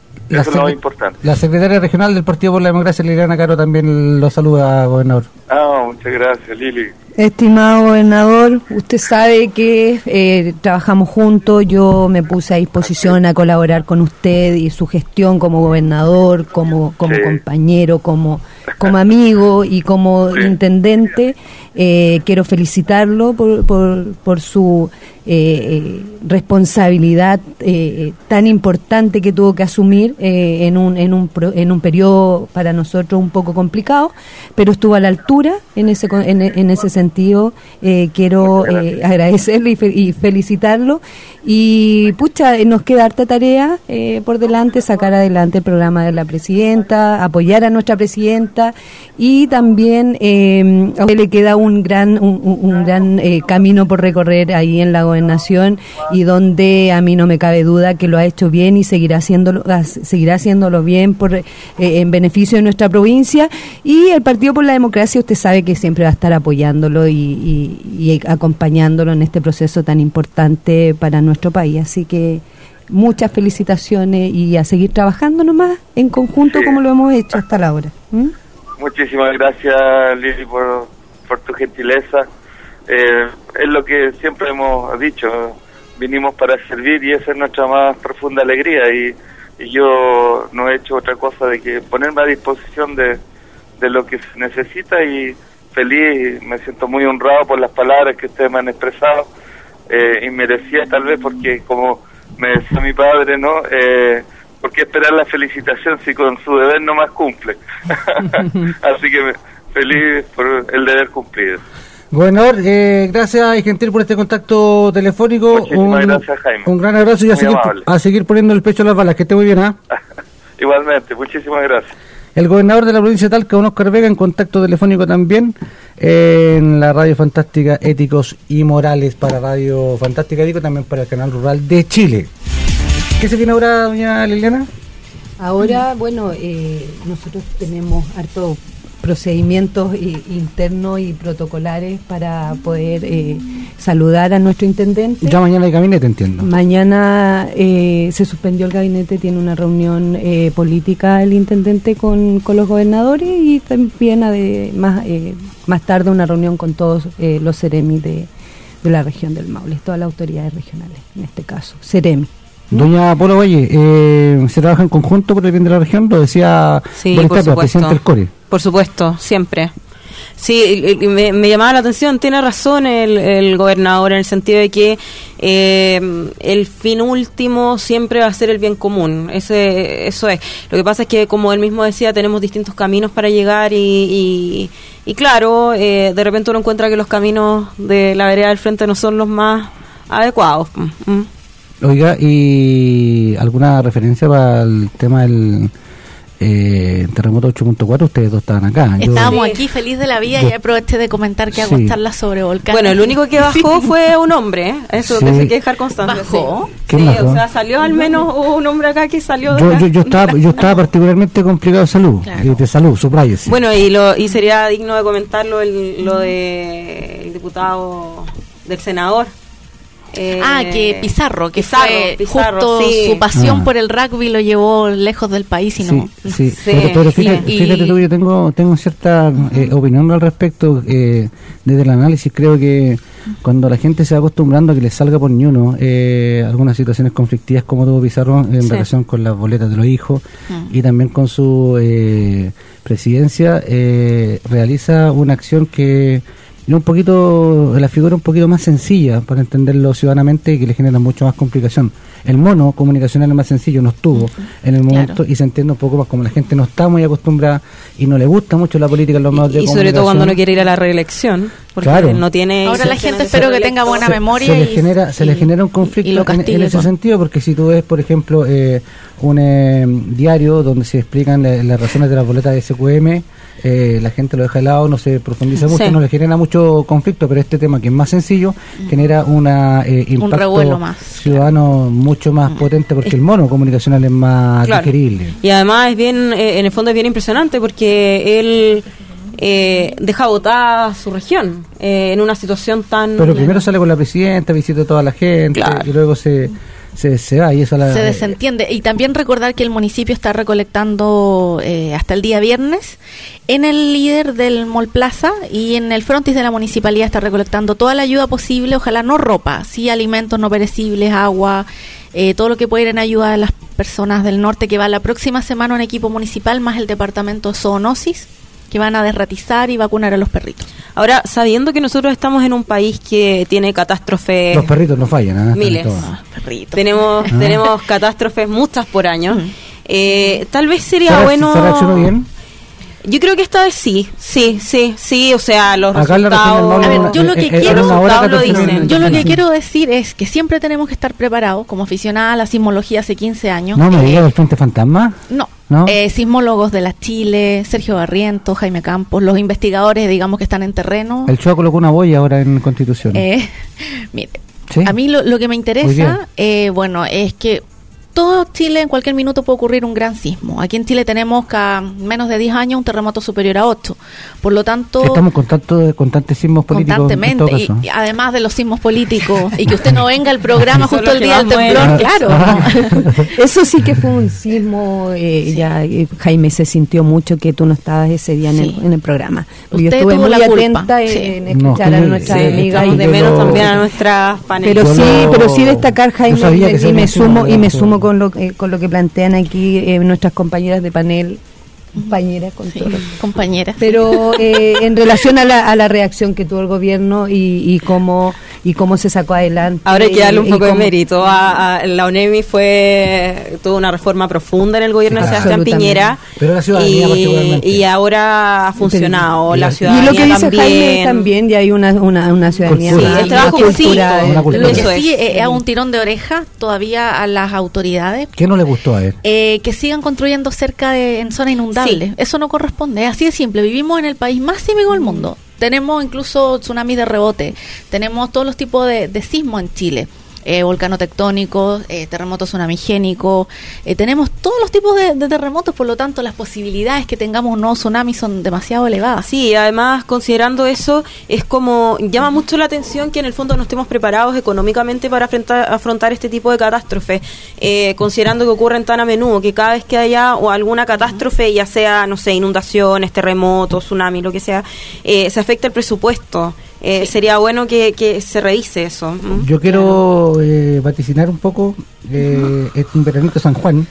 Eso es lo más importante. La secretaria regional del Partido por la Democracia, Liliana Caro, también lo saluda, gobernador. Ah, muchas gracias, Lili. Estimado gobernador, usted sabe que eh, trabajamos juntos, yo me puse a disposición a colaborar con usted y su gestión como gobernador, como, como sí. compañero, como, como amigo y como sí. intendente. Eh, quiero felicitarlo por, por, por su eh, responsabilidad eh, tan importante que tuvo que asumir eh, en, un, en, un pro, en un periodo para nosotros un poco complicado, pero estuvo a la altura en ese, en, en ese sentido. Eh, quiero eh, agradecerle y, fe, y felicitarlo y pucha, nos queda harta tarea eh, por delante, sacar adelante el programa de la presidenta, apoyar a nuestra presidenta y también eh, a usted le queda un gran un, un gran eh, camino por recorrer ahí en la gobernación y donde a mí no me cabe duda que lo ha hecho bien y seguirá haciéndolo seguirá haciéndolo bien por eh, en beneficio de nuestra provincia, y el Partido por la Democracia usted sabe que siempre va a estar apoyándolo y, y, y acompañándolo en este proceso tan importante para nuestro país, así que muchas felicitaciones y a seguir trabajando nomás en conjunto sí. como lo hemos hecho hasta la hora. ¿Mm? Muchísimas gracias, Lili, por, por tu gentileza. Eh, es lo que siempre hemos dicho, vinimos para servir y esa es nuestra más profunda alegría, y, y yo no he hecho otra cosa de que ponerme a disposición de, de lo que se necesita, y feliz, me siento muy honrado por las palabras que ustedes me han expresado, eh, y merecía tal vez porque, como me decía mi padre, ¿no? Eh, ¿Por qué esperar la felicitación si con su deber no más cumple? Así que me, feliz por el deber cumplido. Gobernador, eh, gracias y gentil por este contacto telefónico. Muchísimas un, gracias, Jaime. Un gran abrazo y a seguir, a seguir poniendo el pecho a las balas. Que esté muy bien, ¿ah? ¿eh? Igualmente, muchísimas gracias. El gobernador de la provincia de Talca, don Oscar Vega, en contacto telefónico también eh, en la Radio Fantástica Éticos y Morales, para Radio Fantástica Ético, también para el Canal Rural de Chile. ¿Qué se tiene ahora, doña Liliana? Ahora, bueno, eh, nosotros tenemos hartos procedimientos eh, internos y protocolares para poder eh, saludar a nuestro intendente. Ya mañana hay gabinete, entiendo. Mañana eh, se suspendió el gabinete, tiene una reunión eh, política el intendente con, con los gobernadores, y también ade, más, eh, más tarde una reunión con todos eh, los Ceremi de, de la región del Maule, todas las autoridades regionales, en este caso, Ceremi. Doña Polo Valle, eh, ¿se trabaja en conjunto por el bien de la región? Lo decía sí, por supuesto. Presidente del CORE. Por supuesto, siempre. Sí, me, me llamaba la atención, tiene razón el, el gobernador en el sentido de que eh, el fin último siempre va a ser el bien común, ese eso es. Lo que pasa es que, como él mismo decía, tenemos distintos caminos para llegar y, y, y claro, eh, de repente uno encuentra que los caminos de la vereda del frente no son los más adecuados. Mm. Oiga, ¿y alguna referencia para el tema del eh, terremoto ocho punto cuatro? Ustedes dos estaban acá. Estábamos yo, aquí feliz de la vida yo, y aproveché de comentar que hago sí. estar sobre volcán. Bueno, el único que bajó fue un hombre, ¿eh? Eso sí. que hay que dejar constancia. ¿Bajó? Sí, sí o sea, salió al menos un hombre acá que salió de yo, la... yo, yo, estaba, yo estaba particularmente complicado de salud, claro. de salud, supráyese. Bueno, y lo y sería digno de comentarlo el, lo de el diputado del senador. Eh, ah, que Pizarro, que Pizarro, fue Pizarro, justo sí. su pasión ah. por el rugby lo llevó lejos del país y no. Sí, sí. sí. Pero, pero fíjate, y, fíjate tú, yo tengo tengo cierta eh, opinión al respecto. Eh, desde el análisis creo que cuando la gente se va acostumbrando a que le salga por ñuno eh, algunas situaciones conflictivas como tuvo Pizarro en sí. relación con las boletas de los hijos mm. y también con su eh, presidencia, eh, realiza una acción que un poquito, la figura un poquito más sencilla para entenderlo ciudadanamente y que le genera mucho más complicación. El mono comunicacional es más sencillo, no estuvo uh-huh. en el momento claro. y se entiende un poco más como la gente no está muy acostumbrada y no le gusta mucho la política en los medios de comunicación. Y sobre todo cuando no quiere ir a la reelección, porque claro. no tiene... Ahora la gente espero que tenga buena se, memoria. Se, y, le genera, se y, le genera un conflicto en, en ese con... sentido, porque si tú ves, por ejemplo, eh, un eh, diario donde se explican la, las razones de las boletas de S Q M, eh, la gente lo deja de lado, no se profundiza mucho, sí. no le genera mucho conflicto, pero este tema que es más sencillo mm. genera una eh, impacto un más, ciudadano claro. mucho más mm. potente, porque el mono comunicacional es más claro. digerible. Y además es bien, eh, en el fondo es bien impresionante porque él eh, deja votar a su región eh, en una situación tan... Pero primero sale con la presidenta, visita a toda la gente claro. y luego se... se, se va y eso la, se desentiende. Y también recordar que el municipio está recolectando eh, hasta el día viernes en el líder del Mall Plaza y en el frontis de la municipalidad está recolectando toda la ayuda posible, ojalá no ropa, sí alimentos no perecibles, agua, eh, todo lo que pueda ir en ayuda a las personas del norte, que va la próxima semana un equipo municipal más el departamento zoonosis, que van a desratizar y vacunar a los perritos. Ahora, sabiendo que nosotros estamos en un país que tiene catástrofes... Los perritos no fallan, ¿eh? Miles. Ah, perritos. Tenemos, Ah. tenemos catástrofes muchas por año. Mm. Eh, tal vez sería ¿Se, bueno... ¿Se reaccionó bien? Yo creo que esta vez sí, sí, sí, sí, o sea, los Acá en la región del resultados... Maule, A ver, yo lo que eh, eh, quiero- era una hora Pablo catorce dice, minutos. Yo lo que Sí. quiero decir es que siempre tenemos que estar preparados, como aficionada a la sismología hace quince años. No me eh, digas del Frente Fantasma. No, ¿No? Eh, sismólogos de la Chile, Sergio Barrientos, Jaime Campos, los investigadores, digamos, que están en terreno. El Choa colocó una boya ahora en Constitución. Eh, mire, ¿Sí? a mí lo, lo que me Muy interesa, bien. eh, bueno, es que todo Chile en cualquier minuto puede ocurrir un gran sismo. Aquí en Chile tenemos cada menos de diez años un terremoto superior a ocho. Por lo tanto... Estamos con tanto, constantes sismos políticos. Constantemente, en y, todo caso. y además de los sismos políticos, y que usted no venga al programa Son justo los el que día del más temblor, mueren. claro. Ah. Eso sí que fue un sismo, eh, ya eh, Jaime se sintió mucho que tú no estabas ese día en, Sí. el, en el programa. Porque Usted yo estuve tuvo muy la culpa. atenta Sí. en, en No, escuchar que a yo- nuestra sí, amiga. Echamos Y de yo menos lo- también a nuestras panelistas. Pero Yo sí, lo- pero sí destacar, Jaime, yo sabía que y se me había sido sumo un y me evento. sumo con lo eh, con lo que plantean aquí eh, nuestras compañeras de panel, compañeras con Sí, todo. compañera. Pero eh, en relación a la, a la reacción que tuvo el gobierno y, y cómo y cómo se sacó adelante. Ahora hay que darle un y poco de cómo- mérito. A, a- la ONEMI fue tuvo una reforma profunda en el gobierno de Sí, Sebastián absolutamente. Piñera. Pero la ciudadanía particularmente. y, y ahora ha funcionado. Y La la- ciudadanía Y lo que dice también. Jaime también, ya hay una, una, una ciudadanía. Cultura. Sí, más el trabajo cultura, distinto. Una cultura. Lo Eso que es. sí eh, es un tirón de oreja todavía a las autoridades. ¿Qué no le gustó a él? Eh, que sigan construyendo cerca de en zona inundable. Sí. Eso no corresponde, es así de simple. Vivimos en el país más sísmico del mundo. Tenemos incluso tsunamis de rebote, tenemos todos los tipos de, de sismos en Chile. Eh, volcano tectónico, eh, terremoto tsunamigénico, eh, tenemos todos los tipos de, de terremotos, por lo tanto las posibilidades que tengamos un nuevo tsunami son demasiado elevadas. Sí, además considerando eso, es como llama mucho la atención que en el fondo no estemos preparados económicamente para afrontar, afrontar este tipo de catástrofes, eh, considerando que ocurren tan a menudo, que cada vez que haya o alguna catástrofe, ya sea, no sé, inundaciones, terremotos, tsunami, lo que sea, eh, se afecta el presupuesto. Eh, sería bueno que, que se revise eso. ¿Mm? Yo quiero eh, vaticinar un poco eh, este un veranito San Juan.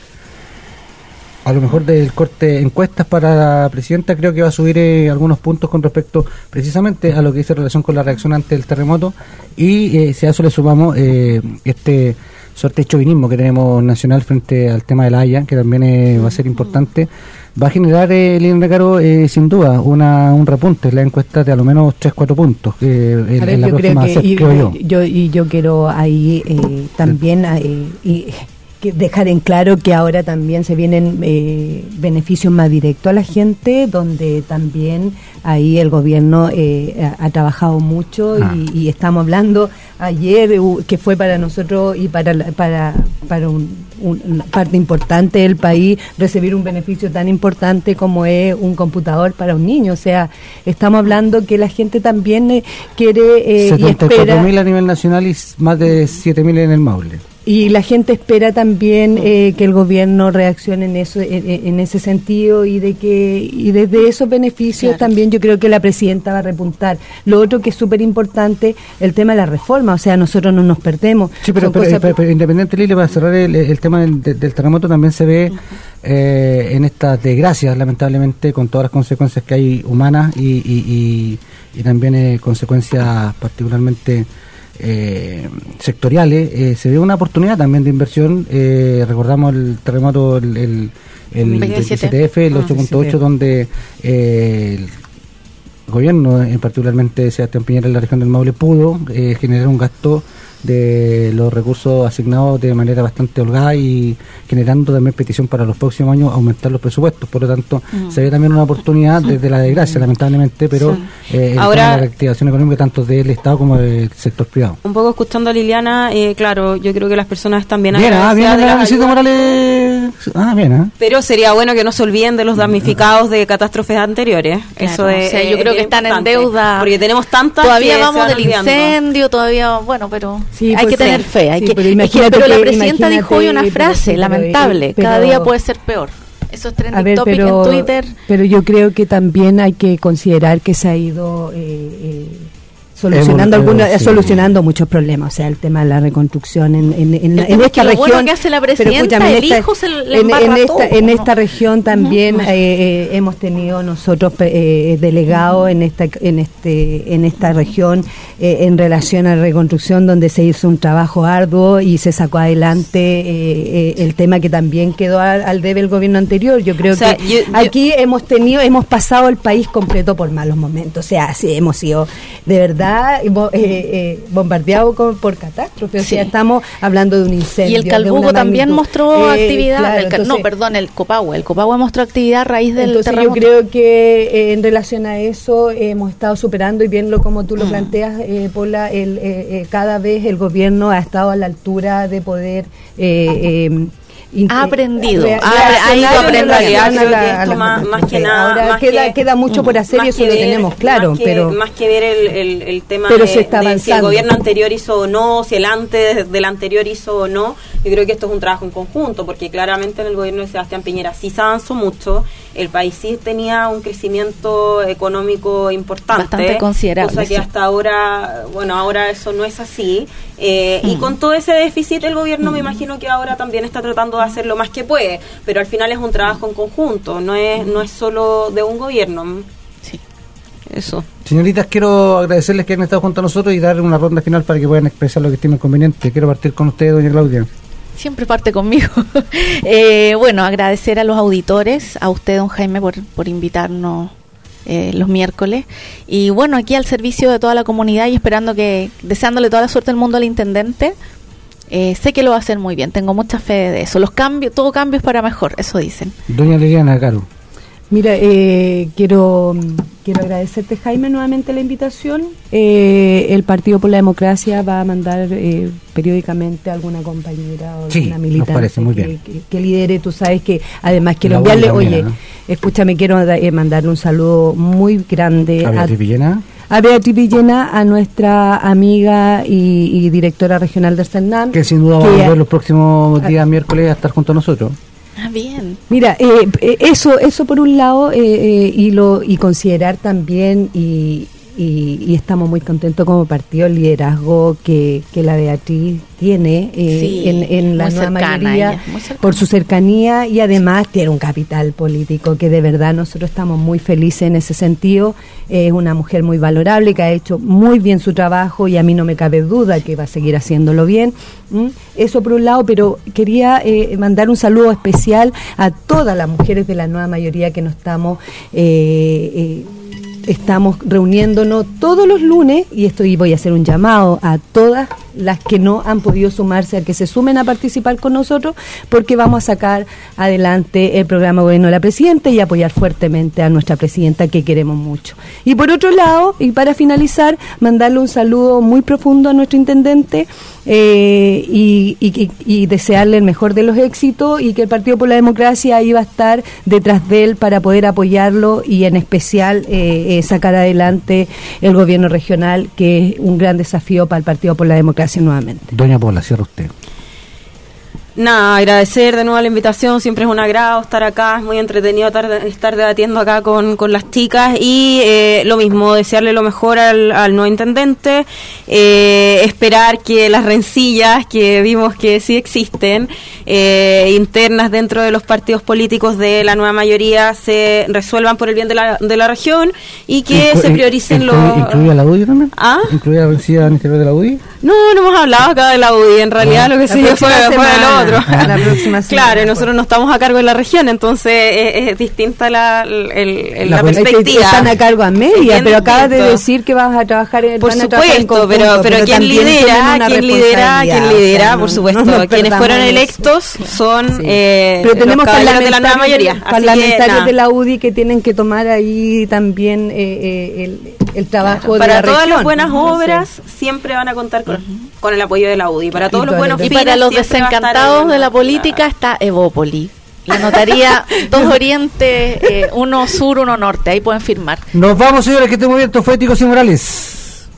A lo mejor del corte encuestas para la presidenta creo que va a subir eh, algunos puntos con respecto precisamente a lo que dice relación con la reacción ante el terremoto y eh, si a eso le sumamos eh, este suerte de chauvinismo que tenemos nacional frente al tema de la Haya, que también eh, va a ser importante, va a generar, eh, Liliana Recaro, eh, sin duda, una, un repunte en la encuesta de a lo menos tres cuatro puntos eh, en, A ver, en la yo creo próxima que C E P, y, creo yo. yo y yo quiero ahí eh, también eh, y que dejar en claro que ahora también se vienen eh, beneficios más directos a la gente, donde también ahí el gobierno eh, ha, ha trabajado mucho Ah. y, y estamos hablando ayer uh, que fue para nosotros y para la- para para un- un- una parte importante del país recibir un beneficio tan importante como es un computador para un niño. O sea, estamos hablando que la gente también eh, quiere eh, y setenta y cuatro espera. mil a nivel nacional y s- más de siete mil en el Maule. Y la gente espera también eh, que el gobierno reaccione en eso, en, en ese sentido y de que y desde esos beneficios Claro. también yo creo que la presidenta va a repuntar. Lo otro que es súper importante, el tema de la reforma, o sea, nosotros no nos perdemos. Sí, pero, Son pero, cosas- pero- pero independiente, Lili, para cerrar el, el tema del, del terremoto, también se ve eh, en estas desgracias, lamentablemente, con todas las consecuencias que hay humanas y, y, y, y también eh, consecuencias particularmente eh, sectoriales, eh, se ve una oportunidad también de inversión. Eh, recordamos el terremoto, el, el, el veintisiete. F, el Ah, ocho punto ocho, donde eh, el gobierno, en particularmente Sebastián Piñera en la región del Maule, pudo eh, generar un gasto de los recursos asignados de manera bastante holgada y generando también petición para los próximos años aumentar los presupuestos. Por lo tanto, Mm. se ve también una oportunidad desde la desgracia, lamentablemente, pero Sí. eh, el Ahora- tema de la reactivación económica tanto del Estado como del sector privado. Un poco escuchando a Liliana, eh, claro, yo creo que las personas están bien Bien, ah, bien agradecidas el de las análisis de ayudas. Morales. ¿eh? Ah, bien, ¿eh? Pero sería bueno que no se olviden de los damnificados de catástrofes anteriores. Claro, Eso es, o sea, yo es creo que están en deuda. Porque tenemos tantas. Todavía que vamos se van del olvidando. incendio, todavía, bueno, pero Sí, hay pues que sí. tener fe. Hay Sí, que, pero es que- imagínate pero la que- presidenta dijo hoy una imagínate, pero frase sí, pero- lamentable. pero- Cada día puede ser peor. Eso es A trending ver, topic pero, en Twitter. pero yo creo que también hay que considerar que se ha ido eh, eh, solucionando Hemos- algunos, eh, sí. solucionando muchos problemas, o sea, el tema de la reconstrucción en, en, en, El en tema es esta que lo región. bueno que hace la pero presidenta, escúchame, el hijo se le en, embarra en esta, todo, en ¿no? esta región también eh, eh, hemos tenido nosotros eh, delegados en esta en este en esta región eh, en relación a la reconstrucción, donde se hizo un trabajo arduo y se sacó adelante eh, eh, el tema que también quedó al, al debe el gobierno anterior. Yo creo O sea, que yo- yo- aquí hemos tenido hemos pasado el país completo por malos momentos, o sea, sí, hemos sido de verdad bo- eh, eh, bombardeados con, por catástrofe, o sea, Sí. estamos hablando de un incendio. Y el de Calbuco una también magnitud. mostró Eh, actividad. claro, el Cal- entonces- no, perdón, el Copahue. El Copahue mostró actividad a raíz del Entonces yo terremoto. creo que eh, en relación a eso eh, hemos estado superando, y bien lo como tú lo Mm. planteas, eh, Paula, el, eh, eh, cada vez el gobierno ha estado a la altura de poder eh, eh, int- Ha aprendido, re- ha- ha ido reaccionar en aprendiendo. relación a Creo la- que a esto la más- catástrofe. más que nada- Ahora más queda, que- queda mucho por hacer, y Más eso que lo ver- tenemos claro, más que, pero más que ver el, el, el tema Pero de, se está de si el avanzando. gobierno anterior hizo o no, si el antes del anterior hizo o no, yo creo que esto es un trabajo en conjunto, porque claramente en el gobierno de Sebastián Piñera sí se avanzó mucho, el país sí tenía un crecimiento económico importante, Bastante considerable, cosa que sí. hasta ahora, bueno, ahora eso no es así, eh, y Mm. con todo ese déficit el gobierno me imagino que ahora también está tratando de hacer lo más que puede, pero al final es un trabajo en conjunto, no es, no es solo de un gobierno. Sí. Eso. Señoritas, quiero agradecerles que han estado junto a nosotros y dar una ronda final para que puedan expresar lo que estimen conveniente. Quiero partir con usted, doña Claudia. Siempre parte conmigo. eh, bueno, agradecer a los auditores, a usted, don Jaime, por, por invitarnos eh, los miércoles. Y bueno, aquí al servicio de toda la comunidad y esperando que, deseándole toda la suerte del mundo al intendente. Eh, sé que lo va a hacer muy bien, tengo mucha fe de eso. Los cambios, todo cambio es para mejor, eso dicen. Doña Liliana Caro. mira, eh, quiero quiero agradecerte, Jaime, nuevamente la invitación. Eh, el Partido por la Democracia va a mandar eh, periódicamente a alguna compañera o Sí, alguna nos militante parece muy que, bien. que- que lidere. Tú sabes que además quiero La U I enviarle, también, oye, ¿no? escúchame, quiero da- eh, mandarle un saludo muy grande A a, Beatriz Villena. a Beatriz Villena, a nuestra amiga y, y directora regional del CERNAM. Que sin duda va a que- volver los próximos días miércoles a estar junto a nosotros. Ah, bien. Mira, eh, eh, eso eso por un lado, eh, eh, y lo y considerar también, y, y, y estamos muy contentos como partido, el liderazgo que, que la Beatriz tiene eh, Sí, en, en la muy nueva cercana mayoría, ella, muy cercana. por su cercanía, y además tiene un capital político que de verdad nosotros estamos muy felices en ese sentido. Eh, es una mujer muy valorable, que ha hecho muy bien su trabajo, y a mí no me cabe duda que va a seguir haciéndolo bien. ¿Mm? Eso por un lado, pero quería eh, mandar un saludo especial a todas las mujeres de la nueva mayoría que nos estamos eh, eh, estamos reuniéndonos todos los lunes, y esto y voy a hacer un llamado a todas las que no han podido sumarse, a que se sumen a participar con nosotros, porque vamos a sacar adelante el programa Gobierno de la Presidenta y apoyar fuertemente a nuestra presidenta, que queremos mucho. Y por otro lado, y para finalizar, mandarle un saludo muy profundo a nuestro intendente, eh, y, y, y desearle el mejor de los éxitos, y que el Partido por la Democracia iba a estar detrás de él para poder apoyarlo, y en especial eh, eh, sacar adelante el gobierno regional, que es un gran desafío para el Partido por la Democracia nuevamente. Doña Paula, cierra usted. Nada, agradecer de nuevo la invitación, siempre es un agrado estar acá, es muy entretenido estar, estar debatiendo acá con, con las chicas, y eh, lo mismo, desearle lo mejor al, al nuevo intendente, eh, esperar que las rencillas que vimos que sí existen, eh, internas dentro de los partidos políticos de la nueva mayoría, se resuelvan por el bien de la, de la región, y que Inclu- se prioricen los... inclu- ¿Incluía la U D I también? ¿Ah? ¿Incluía la vencida al interior de la U D I? No, no hemos hablado acá de la U D I, en realidad Ah. lo que La sí fue, fue próxima de lo semana, otro. la próxima semana, Claro, y pues. nosotros no estamos a cargo de la región, entonces es, es distinta la, el- el- La la, pol- Es que perspectiva. están a cargo a media, Es bien pero acabas de distinto. decir que vas a trabajar en Por van a trabajar en supuesto, conjunto, pero, pero, ¿quién también tienen lidera? una ¿Quién lidera? ¿Quién responsabilidad? lidera? O sea, Por no- supuesto, no nos quienes perdamos fueron en eso. electos son Sí. eh, Pero tenemos los caballeros de la nueva parlamentarios, mayoría. Así que, parlamentarios nada. de la U D I que tienen que tomar ahí también eh, eh, el, el trabajo de Para la todas región. las buenas Entonces, obras siempre van a contar con, con el apoyo de la U D I. Para todos Y los todo buenos el- Y fines para los siempre va a estar desencantados el- de la política está Evópoli. La notaría, dos oriente, eh, uno sur, uno norte. Ahí pueden firmar. Nos vamos, señores, que estén muy bien. Esto fue Éticos y Morales.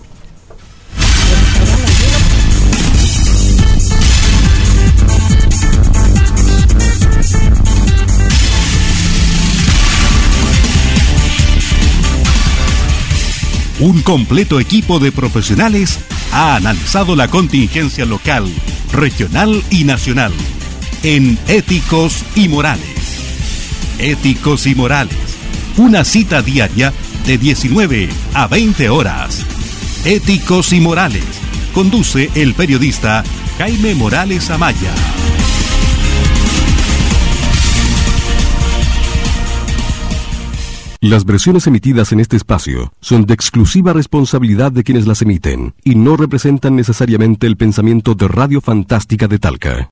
Un completo equipo de profesionales ha analizado la contingencia local, regional y nacional en Éticos y Morales. Éticos y Morales, una cita diaria de diecinueve a veinte horas. Éticos y Morales, conduce el periodista Jaime Morales Amaya. Las versiones emitidas en este espacio son de exclusiva responsabilidad de quienes las emiten y no representan necesariamente el pensamiento de Radio Fantástica de Talca.